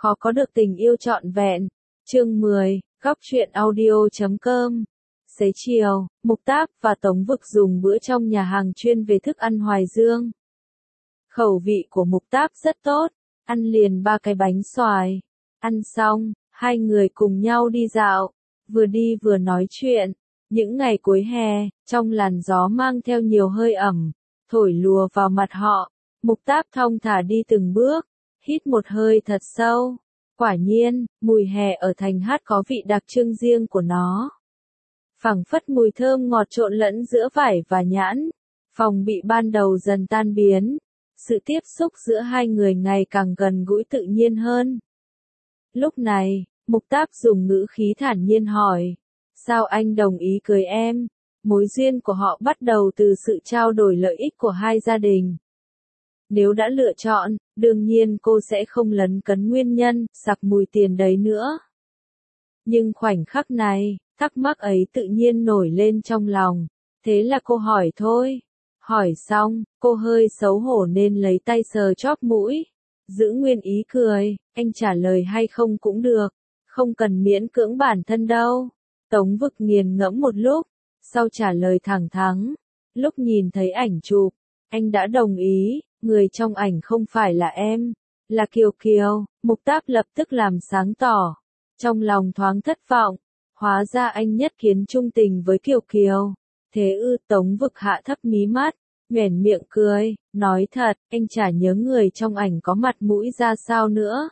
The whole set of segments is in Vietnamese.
khó có được tình yêu trọn vẹn. Chương 10, Góc truyện audio.com. Xế chiều, Mục Táp và Tống Vực dùng bữa trong nhà hàng chuyên về thức ăn Hoài Dương. Khẩu vị của Mục Táp rất tốt, ăn liền 3 cái bánh xoài. Ăn xong, hai người cùng nhau đi dạo, vừa đi vừa nói chuyện. Những ngày cuối hè, trong làn gió mang theo nhiều hơi ẩm, thổi lùa vào mặt họ, Mục Táp thong thả đi từng bước, hít một hơi thật sâu. Quả nhiên, mùi hè ở Thành Hát có vị đặc trưng riêng của nó. Phảng phất mùi thơm ngọt trộn lẫn giữa vải và nhãn, phòng bị ban đầu dần tan biến. Sự tiếp xúc giữa hai người ngày càng gần gũi tự nhiên hơn. Lúc này, Mục Táp dùng ngữ khí thản nhiên hỏi, sao anh đồng ý cưới em? Mối duyên của họ bắt đầu từ sự trao đổi lợi ích của hai gia đình. Nếu đã lựa chọn, đương nhiên cô sẽ không lấn cấn nguyên nhân, sặc mùi tiền đấy nữa. Nhưng khoảnh khắc này, thắc mắc ấy tự nhiên nổi lên trong lòng. Thế là cô hỏi thôi. Hỏi xong, cô hơi xấu hổ nên lấy tay sờ chóp mũi. Giữ nguyên ý cười, anh trả lời hay không cũng được. Không cần miễn cưỡng bản thân đâu. Tống Vực nghiền ngẫm một lúc, sau trả lời thẳng thắn. Lúc nhìn thấy ảnh chụp, anh đã đồng ý, người trong ảnh không phải là em, là Kiều Kiều. Mục Táp lập tức làm sáng tỏ. Trong lòng thoáng thất vọng, hóa ra anh nhất kiến trung tình với Kiều Kiều. Thế ư? Tống Vực hạ thấp mí mắt, nhoẻn miệng cười, nói thật, anh chả nhớ người trong ảnh có mặt mũi ra sao nữa.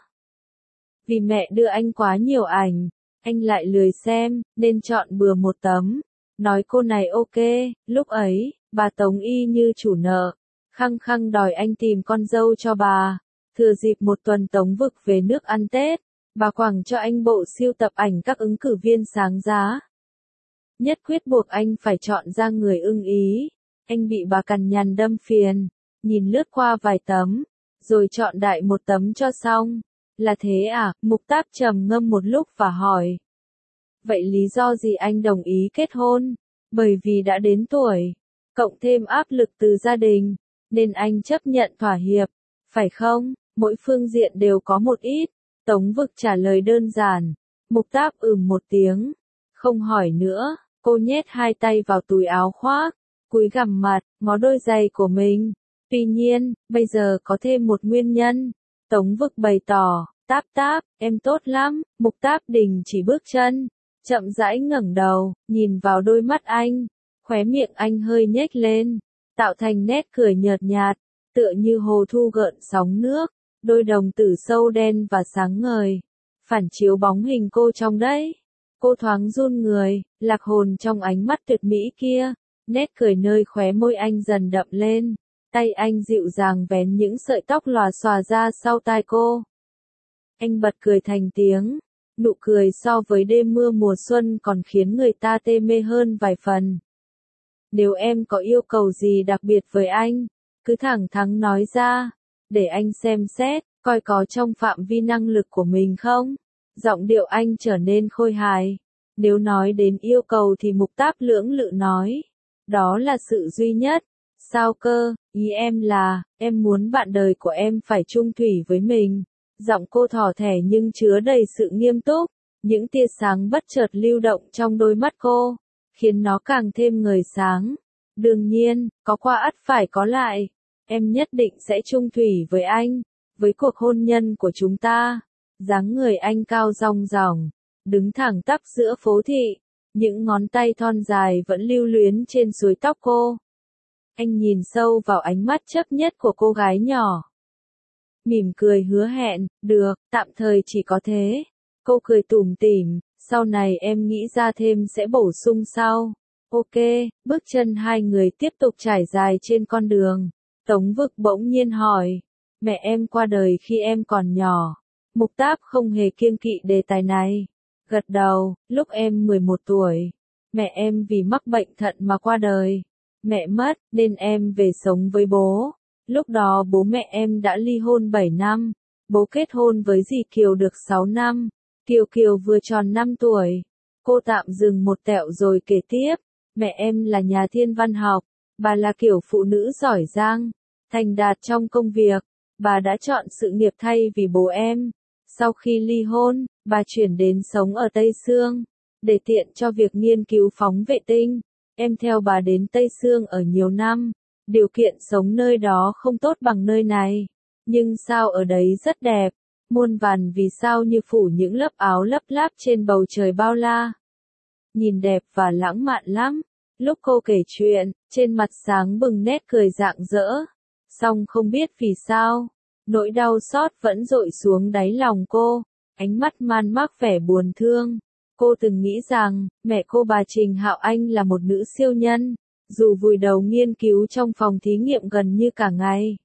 Vì mẹ đưa anh quá nhiều ảnh, anh lại lười xem, nên chọn bừa một tấm. Nói cô này ok, lúc ấy, bà Tống y như chủ nợ, khăng khăng đòi anh tìm con dâu cho bà. Thừa dịp một tuần Tống Vực về nước ăn Tết, bà quẳng cho anh bộ sưu tập ảnh các ứng cử viên sáng giá. Nhất quyết buộc anh phải chọn ra người ưng ý. Anh bị bà cằn nhằn đâm phiền, nhìn lướt qua vài tấm, rồi chọn đại một tấm cho xong. Là thế à? Mục Táp trầm ngâm một lúc và hỏi. Vậy lý do gì anh đồng ý kết hôn? Bởi vì đã đến tuổi, cộng thêm áp lực từ gia đình, nên anh chấp nhận thỏa hiệp, phải không? Mỗi phương diện đều có một ít. Tống Vực trả lời đơn giản. Mục Táp một tiếng, không hỏi nữa. Cô nhét hai tay vào túi áo khoác, cúi gằm mặt, ngó đôi giày của mình. Tuy nhiên, bây giờ có thêm một nguyên nhân. Tống Vực bày tỏ, Táp, em tốt lắm. Mục Táp đình chỉ bước chân, chậm rãi ngẩng đầu, nhìn vào đôi mắt anh. Khóe miệng anh hơi nhếch lên, tạo thành nét cười nhợt nhạt, tựa như hồ thu gợn sóng nước. Đôi đồng tử sâu đen và sáng ngời, phản chiếu bóng hình cô trong đấy. Cô thoáng run người, lạc hồn trong ánh mắt tuyệt mỹ kia. Nét cười nơi khóe môi anh dần đậm lên. Tay anh dịu dàng vén những sợi tóc lòa xòa ra sau tai cô. Anh bật cười thành tiếng. Nụ cười so với đêm mưa mùa xuân còn khiến người ta tê mê hơn vài phần. Nếu em có yêu cầu gì đặc biệt với anh, cứ thẳng thắn nói ra, để anh xem xét, coi có trong phạm vi năng lực của mình không. Giọng điệu anh trở nên khôi hài. Nếu nói đến yêu cầu thì Mục Táp lưỡng lự nói. Đó là sự duy nhất. Sao cơ? Ý em là, em muốn bạn đời của em phải chung thủy với mình. Giọng cô thỏ thẻ nhưng chứa đầy sự nghiêm túc. Những tia sáng bất chợt lưu động trong đôi mắt cô, khiến nó càng thêm ngời sáng. Đương nhiên, có qua ắt phải có lại. Em nhất định sẽ chung thủy với anh, với cuộc hôn nhân của chúng ta. Dáng người anh cao rong ròng, đứng thẳng tắp giữa phố thị, những ngón tay thon dài vẫn lưu luyến trên suối tóc cô. Anh nhìn sâu vào ánh mắt chấp nhất của cô gái nhỏ. Mỉm cười hứa hẹn, được, tạm thời chỉ có thế. Cô cười tủm tỉm, sau này em nghĩ ra thêm sẽ bổ sung sau. Ok, bước chân hai người tiếp tục trải dài trên con đường. Tống Vực bỗng nhiên hỏi, mẹ em qua đời khi em còn nhỏ. Mục Táp không hề kiêng kỵ đề tài này. Gật đầu, lúc em 11 tuổi, mẹ em vì mắc bệnh thận mà qua đời. Mẹ mất, nên em về sống với bố. Lúc đó bố mẹ em đã ly hôn 7 năm. Bố kết hôn với dì Kiều được 6 năm. Kiều vừa tròn 5 tuổi. Cô tạm dừng một tẹo rồi kể tiếp. Mẹ em là nhà thiên văn học. Bà là kiểu phụ nữ giỏi giang, thành đạt trong công việc. Bà đã chọn sự nghiệp thay vì bố em. Sau khi ly hôn, bà chuyển đến sống ở Tây Sương, để tiện cho việc nghiên cứu phóng vệ tinh. Em theo bà đến Tây Sương ở nhiều năm, điều kiện sống nơi đó không tốt bằng nơi này. Nhưng sao ở đấy rất đẹp, muôn vàn vì sao như phủ những lớp áo lấp láp trên bầu trời bao la. Nhìn đẹp và lãng mạn lắm. Lúc cô kể chuyện, trên mặt sáng bừng nét cười rạng rỡ. Song không biết vì sao, nỗi đau xót vẫn dội xuống đáy lòng cô, ánh mắt man mác vẻ buồn thương. Cô từng nghĩ rằng, mẹ cô bà Trình Hạo Anh là một nữ siêu nhân, dù vùi đầu nghiên cứu trong phòng thí nghiệm gần như cả ngày.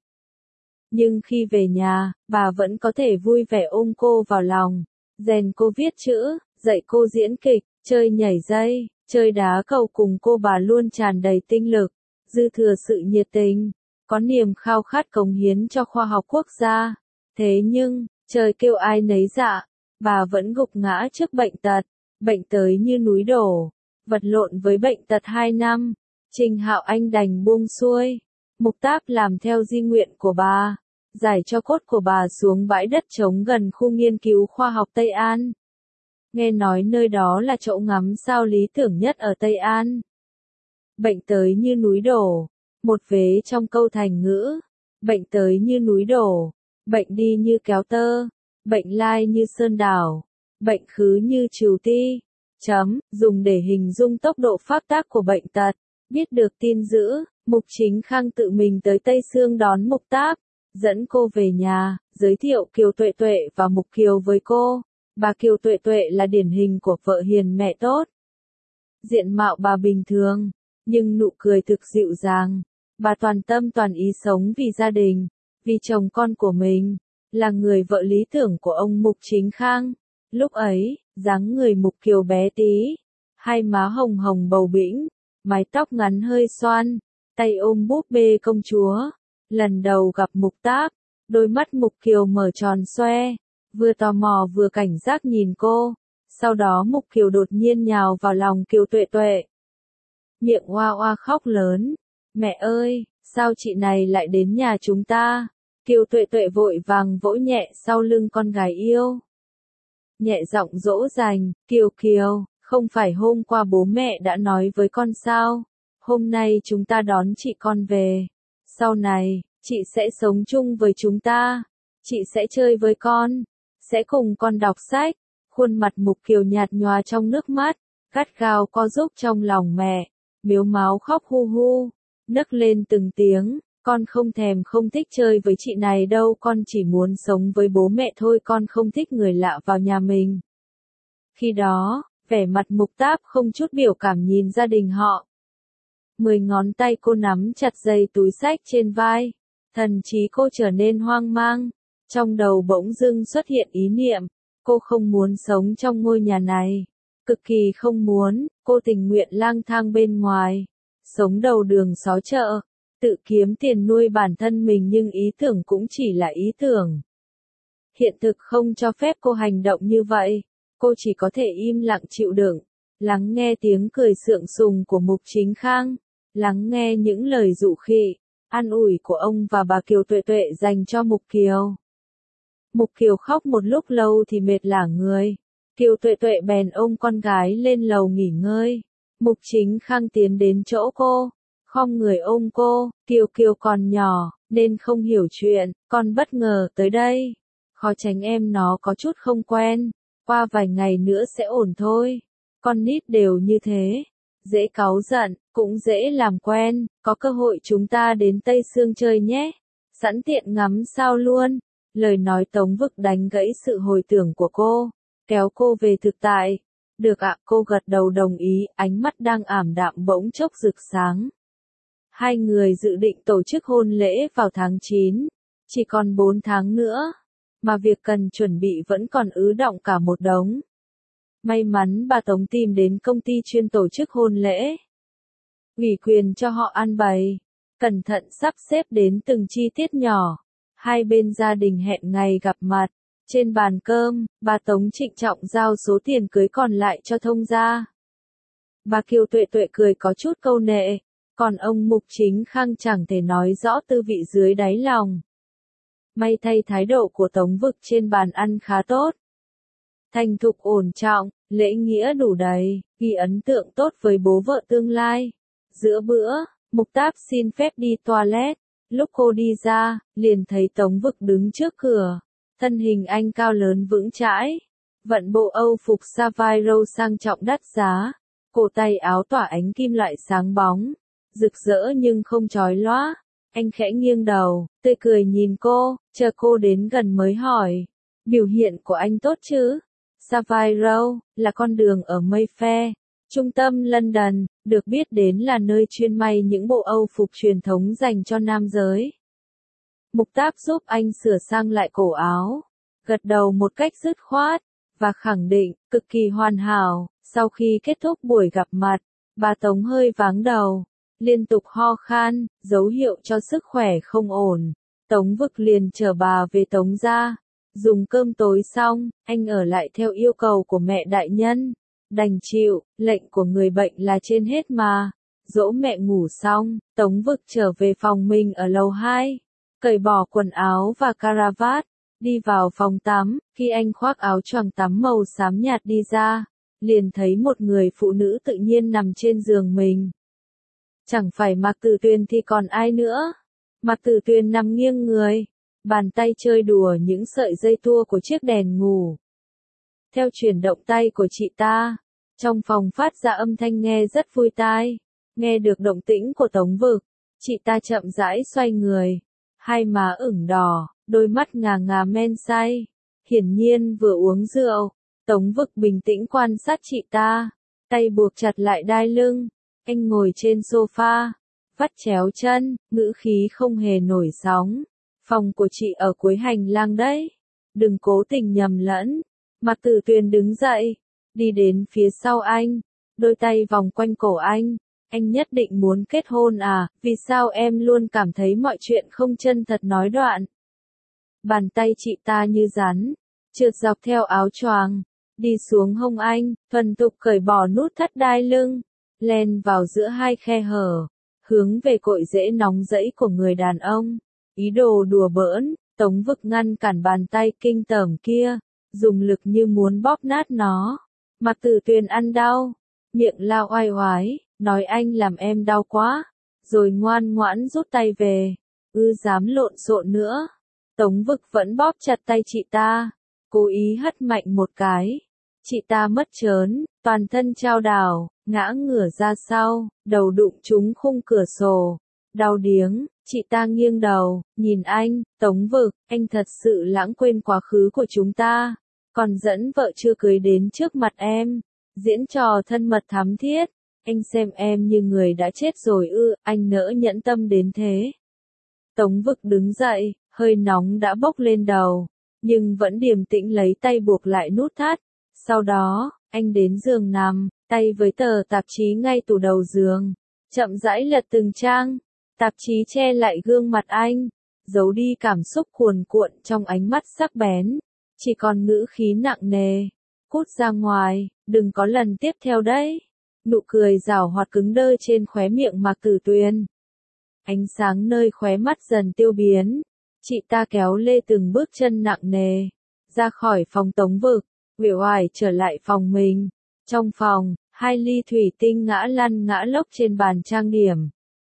Nhưng khi về nhà, bà vẫn có thể vui vẻ ôm cô vào lòng, rèn cô viết chữ, dạy cô diễn kịch, chơi nhảy dây, chơi đá cầu cùng cô. Bà luôn tràn đầy tinh lực, dư thừa sự nhiệt tình, có niềm khao khát cống hiến cho khoa học quốc gia. Thế nhưng, trời kêu ai nấy dạ, bà vẫn gục ngã trước bệnh tật, bệnh tới như núi đổ, vật lộn với bệnh tật 2 năm. Trình Hạo Anh đành buông xuôi, Mục Táp làm theo di nguyện của bà, giải cho cốt của bà xuống bãi đất trống gần khu nghiên cứu khoa học Tây An. Nghe nói nơi đó là chỗ ngắm sao lý tưởng nhất ở Tây An. Bệnh tới như núi đổ, một vế trong câu thành ngữ. Bệnh tới như núi đổ, bệnh đi như kéo tơ, bệnh lai như sơn đảo, bệnh khứ như trừu ti. Dùng để hình dung tốc độ phát tác của bệnh tật. Biết được tin dữ, Mục Chính Khang tự mình tới Tây Sương đón Mục Táp, dẫn cô về nhà, giới thiệu Kiều Tuệ Tuệ và Mục Kiều với cô. Bà Kiều Tuệ Tuệ là điển hình của vợ hiền mẹ tốt. Diện mạo bà bình thường, nhưng nụ cười thực dịu dàng. Bà toàn tâm toàn ý sống vì gia đình, vì chồng con của mình, là người vợ lý tưởng của ông Mục Chính Khang. Lúc ấy, dáng người Mục Kiều bé tí, hai má hồng hồng bầu bĩnh, mái tóc ngắn hơi xoăn, tay ôm búp bê công chúa. Lần đầu gặp Mục Táp, đôi mắt Mục Kiều mở tròn xoe, vừa tò mò vừa cảnh giác nhìn cô. Sau đó Mục Kiều đột nhiên nhào vào lòng Kiều Tuệ Tuệ, miệng oa oa khóc lớn. Mẹ ơi, sao chị này lại đến nhà chúng ta? Kiều Tuệ Tuệ vội vàng vỗ nhẹ sau lưng con gái yêu. Nhẹ giọng dỗ dành, Kiều Kiều, không phải hôm qua bố mẹ đã nói với con sao? Hôm nay chúng ta đón chị con về. Sau này, chị sẽ sống chung với chúng ta. Chị sẽ chơi với con, sẽ cùng con đọc sách. Khuôn mặt Mục Kiều nhạt nhòa trong nước mắt, gắt gao co rúm trong lòng mẹ, mếu máo khóc hu hu, nấc lên từng tiếng. Con không thèm không thích chơi với chị này đâu, con chỉ muốn sống với bố mẹ thôi, con không thích người lạ vào nhà mình. Khi đó, vẻ mặt Mục Táp không chút biểu cảm nhìn gia đình họ. 10 ngón tay cô nắm chặt dây túi xách trên vai, thần trí cô trở nên hoang mang. Trong đầu bỗng dưng xuất hiện ý niệm, cô không muốn sống trong ngôi nhà này, cực kỳ không muốn. Cô tình nguyện lang thang bên ngoài, sống đầu đường xó chợ, tự kiếm tiền nuôi bản thân mình, nhưng ý tưởng cũng chỉ là ý tưởng. Hiện thực không cho phép cô hành động như vậy, cô chỉ có thể im lặng chịu đựng, lắng nghe tiếng cười sượng sùng của Mục Chính Khang, lắng nghe những lời dụ khị, an ủi của ông và bà Kiều Tuệ Tuệ dành cho Mục Kiều. Mục Kiều khóc một lúc lâu thì mệt lả người, Kiều Tuệ Tuệ bèn ôm con gái lên lầu nghỉ ngơi. Mục Chính Khang tiến đến chỗ cô, khom người ôm cô. Kiều Kiều còn nhỏ, nên không hiểu chuyện, con bất ngờ tới đây, khó tránh em nó có chút không quen, qua vài ngày nữa sẽ ổn thôi. Con nít đều như thế, dễ cáu giận, cũng dễ làm quen. Có cơ hội chúng ta đến Tây Sương chơi nhé, sẵn tiện ngắm sao luôn. Lời nói Tống Vực đánh gãy sự hồi tưởng của cô, kéo cô về thực tại. Được ạ, cô gật đầu đồng ý, ánh mắt đang ảm đạm bỗng chốc rực sáng. Hai người dự định tổ chức hôn lễ vào tháng 9, chỉ còn 4 tháng nữa, mà việc cần chuẩn bị vẫn còn ứ đọng cả một đống. May mắn bà Tống tìm đến công ty chuyên tổ chức hôn lễ, ủy quyền cho họ ăn bày, cẩn thận sắp xếp đến từng chi tiết nhỏ. Hai bên gia đình hẹn ngày gặp mặt. Trên bàn cơm, bà Tống trịnh trọng giao số tiền cưới còn lại cho thông gia. Bà Kiều Tuệ Tuệ cười có chút câu nệ, còn ông Mục Chính Khang chẳng thể nói rõ tư vị dưới đáy lòng. May thay thái độ của Tống Vực trên bàn ăn khá tốt. Thành thục ổn trọng, lễ nghĩa đủ đầy, ghi ấn tượng tốt với bố vợ tương lai. Giữa bữa, Mục Táp xin phép đi toilet. Lúc cô đi ra, liền thấy Tống Vực đứng trước cửa. Thân hình anh cao lớn vững chãi. Vận bộ Âu phục Savile Row sang trọng đắt giá. Cổ tay áo tỏa ánh kim loại sáng bóng. Rực rỡ nhưng không chói lóa. Anh khẽ nghiêng đầu, tươi cười nhìn cô, chờ cô đến gần mới hỏi. Biểu hiện của anh tốt chứ? Savile Row là con đường ở Mayfair, trung tâm London, được biết đến là nơi chuyên may những bộ Âu phục truyền thống dành cho nam giới. Mục Táp giúp anh sửa sang lại cổ áo, gật đầu một cách dứt khoát, và khẳng định, cực kỳ hoàn hảo. Sau khi kết thúc buổi gặp mặt, bà Tống hơi váng đầu, liên tục ho khan, dấu hiệu cho sức khỏe không ổn. Tống Vực liền chở bà về Tống gia. Dùng cơm tối xong, anh ở lại theo yêu cầu của mẹ đại nhân. Đành chịu, lệnh của người bệnh là trên hết mà. Dỗ mẹ ngủ xong, Tống Vực trở về phòng mình ở lầu 2. Cởi bỏ quần áo và caravat, đi vào phòng tắm. Khi anh khoác áo choàng tắm màu xám nhạt đi ra, liền thấy một người phụ nữ tự nhiên nằm trên giường mình. Chẳng phải Mạc Tử Tuyền thì còn ai nữa. Mạc Tử Tuyền nằm nghiêng người, bàn tay chơi đùa những sợi dây tua của chiếc đèn ngủ. Theo chuyển động tay của chị ta, trong phòng phát ra âm thanh nghe rất vui tai. Nghe được động tĩnh của Tống Vực, chị ta chậm rãi xoay người, hai má ửng đỏ, đôi mắt ngà ngà men say. Hiển nhiên vừa uống rượu. Tống Vực bình tĩnh quan sát chị ta, tay buộc chặt lại đai lưng. Anh ngồi trên sofa, vắt chéo chân, ngữ khí không hề nổi sóng. Phòng của chị ở cuối hành lang đấy. Đừng cố tình nhầm lẫn. Mạc Tử Tuyền đứng dậy, đi đến phía sau anh, đôi tay vòng quanh cổ anh. Anh nhất định muốn kết hôn à? Vì sao em luôn cảm thấy mọi chuyện không chân thật nói đoạn? Bàn tay chị ta như rắn, trượt dọc theo áo choàng, đi xuống hông anh, thuần thục cởi bỏ nút thắt đai lưng, len vào giữa hai khe hở, hướng về cội rễ nóng rẫy của người đàn ông. Ý đồ đùa bỡn, Tống Vực ngăn cản bàn tay kinh tởm kia, dùng lực như muốn bóp nát nó. Mạc Tử Tuyền ăn đau, miệng lao oai oái, nói anh làm em đau quá, rồi ngoan ngoãn rút tay về. Dám lộn xộn nữa. Tống Vực vẫn bóp chặt tay chị ta, cố ý hất mạnh một cái. Chị ta mất trớn, toàn thân chao đảo, ngã ngửa ra sau, đầu đụng trúng khung cửa sổ. Đau điếng, chị ta nghiêng đầu, nhìn anh. Tống Vực, anh thật sự lãng quên quá khứ của chúng ta, còn dẫn vợ chưa cưới đến trước mặt em, diễn trò thân mật thắm thiết. Anh xem em như người đã chết rồi ư? Anh nỡ nhẫn tâm đến thế? Tống Vực đứng dậy, hơi nóng đã bốc lên đầu, nhưng vẫn điềm tĩnh lấy tay buộc lại nút thắt. Sau đó, anh đến giường nằm, tay với tờ tạp chí ngay tủ đầu giường, chậm rãi lật từng trang. Tạp chí che lại gương mặt anh, giấu đi cảm xúc cuồn cuộn trong ánh mắt sắc bén, chỉ còn ngữ khí nặng nề. Cút ra ngoài, đừng có lần tiếp theo đấy. Nụ cười giảo hoạt cứng đơ trên khóe miệng Mạc Tử Tuyền. Ánh sáng nơi khóe mắt dần tiêu biến. Chị ta kéo lê từng bước chân nặng nề, ra khỏi phòng Tống Vực, uể oải trở lại phòng mình. Trong phòng, hai ly thủy tinh ngã lăn ngã lóc trên bàn trang điểm.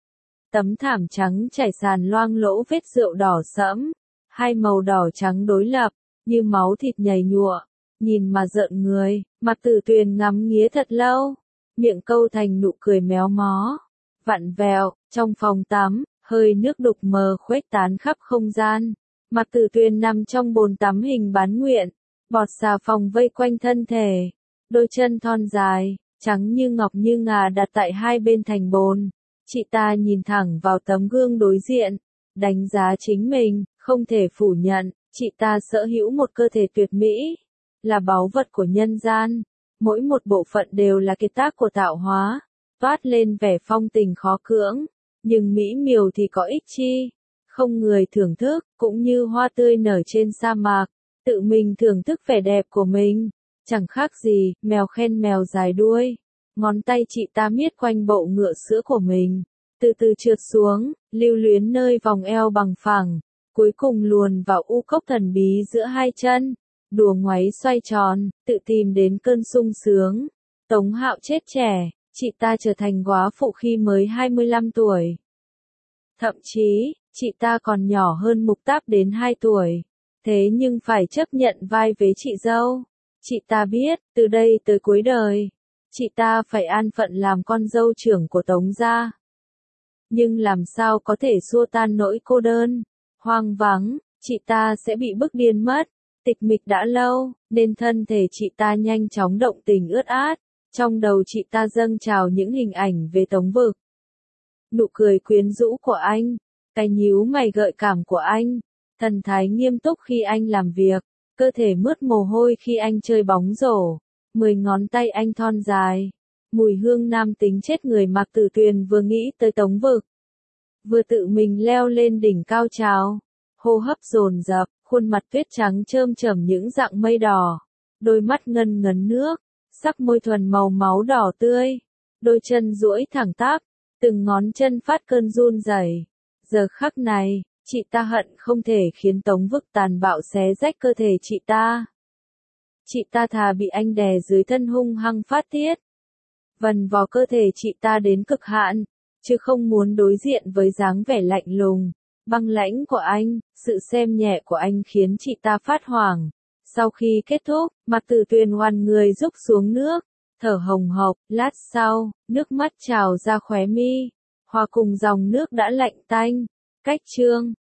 Tấm thảm trắng trải sàn loang lỗ vết rượu đỏ sẫm, hai màu đỏ trắng đối lập, như máu thịt nhầy nhụa, nhìn mà rợn người. Mạc Tử Tuyền ngắm nghía thật lâu, miệng câu thành nụ cười méo mó, vặn vẹo. Trong phòng tắm, hơi nước đục mờ khuếch tán khắp không gian. Mạc Tử Tuyền nằm trong bồn tắm hình bán nguyện, bọt xà phòng vây quanh thân thể, đôi chân thon dài, trắng như ngọc như ngà đặt tại hai bên thành bồn. Chị ta nhìn thẳng vào tấm gương đối diện, đánh giá chính mình, không thể phủ nhận, chị ta sở hữu một cơ thể tuyệt mỹ, là báu vật của nhân gian. Mỗi một bộ phận đều là kiệt tác của tạo hóa, toát lên vẻ phong tình khó cưỡng, nhưng mỹ miều thì có ích chi, không người thưởng thức, cũng như hoa tươi nở trên sa mạc, tự mình thưởng thức vẻ đẹp của mình, chẳng khác gì mèo khen mèo dài đuôi. Ngón tay chị ta miết quanh bộ ngựa sữa của mình, từ từ trượt xuống, lưu luyến nơi vòng eo bằng phẳng, cuối cùng luồn vào u cốc thần bí giữa hai chân, đùa ngoáy xoay tròn, tự tìm đến cơn sung sướng. Tống Hạo chết trẻ, chị ta trở thành góa phụ khi mới 25 tuổi. Thậm chí, chị ta còn nhỏ hơn Mục Táp đến 2 tuổi. Thế nhưng phải chấp nhận vai vế chị dâu. Chị ta biết, từ đây tới cuối đời, chị ta phải an phận làm con dâu trưởng của Tống gia. Nhưng làm sao có thể xua tan nỗi cô đơn, hoang vắng, chị ta sẽ bị bức điên mất. Tịch mịch đã lâu, nên thân thể chị ta nhanh chóng động tình ướt át. Trong đầu chị ta dâng trào những hình ảnh về Tống Vực. Nụ cười quyến rũ của anh, cái nhíu mày gợi cảm của anh, thần thái nghiêm túc khi anh làm việc, cơ thể mướt mồ hôi khi anh chơi bóng rổ, 10 ngón tay anh thon dài, mùi hương nam tính chết người. Mạc Tử Tuyền vừa nghĩ tới Tống Vực, vừa tự mình leo lên đỉnh cao trào, hô hấp dồn dập, khuôn mặt tuyết trắng chơm chởm những dạng mây đỏ, đôi mắt ngân ngấn nước, sắc môi thuần màu máu đỏ tươi, đôi chân duỗi thẳng tắp, từng ngón chân phát cơn run rẩy. Giờ khắc này, chị ta hận không thể khiến Tống Vực tàn bạo xé rách cơ thể chị ta. Chị ta thà bị anh đè dưới thân hung hăng phát tiết, vần vào cơ thể chị ta đến cực hạn, chứ không muốn đối diện với dáng vẻ lạnh lùng, băng lãnh của anh. Sự xem nhẹ của anh khiến chị ta phát hoảng. Sau khi kết thúc, Mạc Tử Tuyền oằn người rúc xuống nước, thở hồng hộc. Lát sau, nước mắt trào ra khóe mi, hòa cùng dòng nước đã lạnh tanh. Cách chương